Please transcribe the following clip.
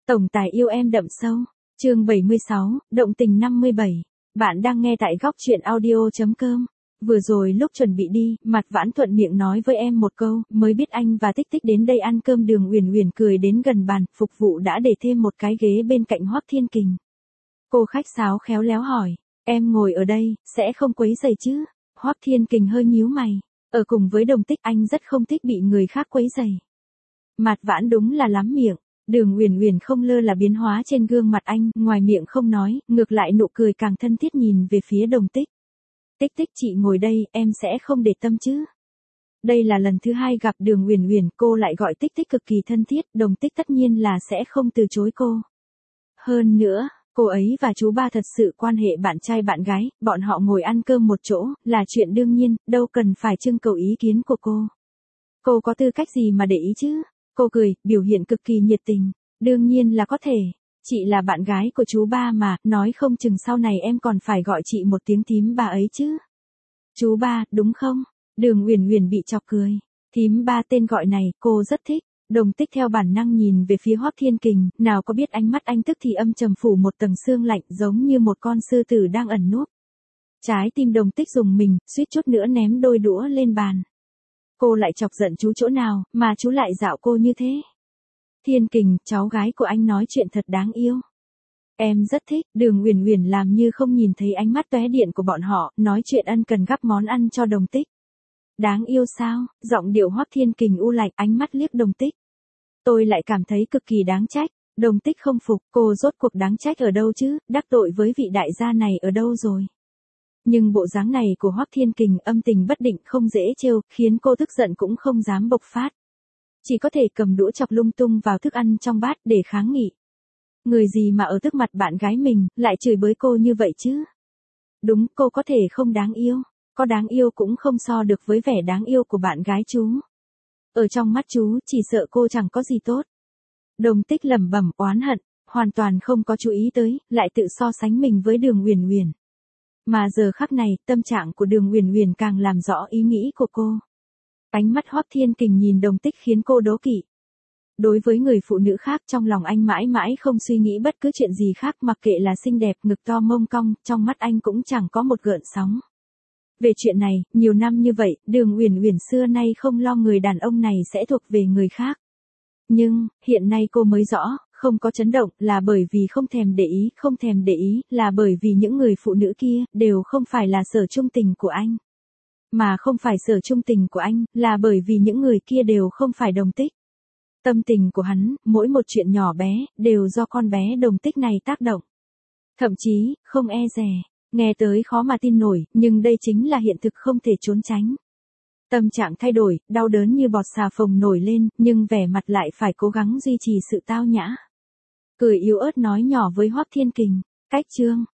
Tổng tài yêu em đậm sâu. Chương 76, động tình 57. Bạn đang nghe tại góc truyện audio.com. Vừa rồi lúc chuẩn bị đi, Mặt Vãn thuận miệng nói với em một câu, mới biết anh và Tích Tích đến đây ăn cơm. Đường Uyển Uyển cười đến gần bàn, phục vụ đã để thêm một cái ghế bên cạnh Hoắc Thiên Kình. Cô khách sáo khéo léo hỏi, em ngồi ở đây, sẽ không quấy rầy chứ? Hoắc Thiên Kình hơi nhíu mày, ở cùng với Đồng Tích anh rất không thích bị người khác quấy rầy. Mặt Vãn đúng là lắm miệng. Đường Uyển Uyển không lơ là biến hóa trên gương mặt anh, ngoài miệng không nói, ngược lại nụ cười càng thân thiết nhìn về phía Đồng Tích. Tích Tích chị ngồi đây, em sẽ không để tâm chứ? Đây là lần thứ hai gặp Đường Uyển Uyển, cô lại gọi Tích Tích cực kỳ thân thiết, Đồng Tích tất nhiên là sẽ không từ chối cô. Hơn nữa, cô ấy và chú ba thật sự quan hệ bạn trai bạn gái, bọn họ ngồi ăn cơm một chỗ, là chuyện đương nhiên, đâu cần phải trưng cầu ý kiến của cô. Cô có tư cách gì mà để ý chứ? Cô cười, biểu hiện cực kỳ nhiệt tình. Đương nhiên là có thể. Chị là bạn gái của chú ba mà, nói không chừng sau này em còn phải gọi chị một tiếng thím ba ấy chứ. Chú ba, đúng không? Đường Uyển Uyển bị chọc cười. Thím ba tên gọi này, cô rất thích. Đồng Tích theo bản năng nhìn về phía Hoắc Thiên Kình, nào có biết ánh mắt anh tức thì âm trầm phủ một tầng sương lạnh giống như một con sư tử đang ẩn núp. Trái tim Đồng Tích rùng mình, suýt chút nữa ném đôi đũa lên bàn. Cô lại chọc giận chú chỗ nào, mà chú lại dạo cô như thế? Thiên Kình, cháu gái của anh nói chuyện thật đáng yêu. Em rất thích. Đường Uyển Uyển làm như không nhìn thấy ánh mắt tóe điện của bọn họ, nói chuyện ân cần gắp món ăn cho Đồng Tích. Đáng yêu sao? Giọng điệu Hoắc Thiên Kình u lạnh, ánh mắt liếc Đồng Tích. Tôi lại cảm thấy cực kỳ đáng trách. Đồng Tích không phục, cô rốt cuộc đáng trách ở đâu chứ, đắc tội với vị đại gia này ở đâu rồi? Nhưng bộ dáng này của Hoắc Thiên Kình âm tình bất định không dễ trêu, khiến cô tức giận cũng không dám bộc phát. Chỉ có thể cầm đũa chọc lung tung vào thức ăn trong bát để kháng nghị. Người gì mà ở trước mặt bạn gái mình, lại chửi bới cô như vậy chứ? Đúng, cô có thể không đáng yêu. Có đáng yêu cũng không so được với vẻ đáng yêu của bạn gái chú. Ở trong mắt chú, chỉ sợ cô chẳng có gì tốt. Đồng Tích lẩm bẩm oán hận, hoàn toàn không có chú ý tới, lại tự so sánh mình với Đường Uyển Uyển. Mà giờ khắc này, tâm trạng của Đường Uyển Uyển càng làm rõ ý nghĩ của cô. Ánh mắt Hoắc Thiên Kình nhìn Đồng Tích khiến cô đố kỵ. Đối với người phụ nữ khác trong lòng anh mãi mãi không suy nghĩ bất cứ chuyện gì khác, mặc kệ là xinh đẹp, ngực to mông cong, trong mắt anh cũng chẳng có một gợn sóng. Về chuyện này, nhiều năm như vậy, Đường Uyển Uyển xưa nay không lo người đàn ông này sẽ thuộc về người khác. Nhưng, hiện nay cô mới rõ, không có chấn động là bởi vì không thèm để ý là bởi vì những người phụ nữ kia đều không phải là sở trung tình của anh. Mà không phải sở trung tình của anh là bởi vì những người kia đều không phải Đồng Tích. Tâm tình của hắn, mỗi một chuyện nhỏ bé, đều do con bé Đồng Tích này tác động. Thậm chí, không e dè, nghe tới khó mà tin nổi, nhưng đây chính là hiện thực không thể trốn tránh. Tâm trạng thay đổi, đau đớn như bọt xà phồng nổi lên, nhưng vẻ mặt lại phải cố gắng duy trì sự tao nhã. Cười yếu ớt nói nhỏ với Hoắc Thiên Kình, cách chương.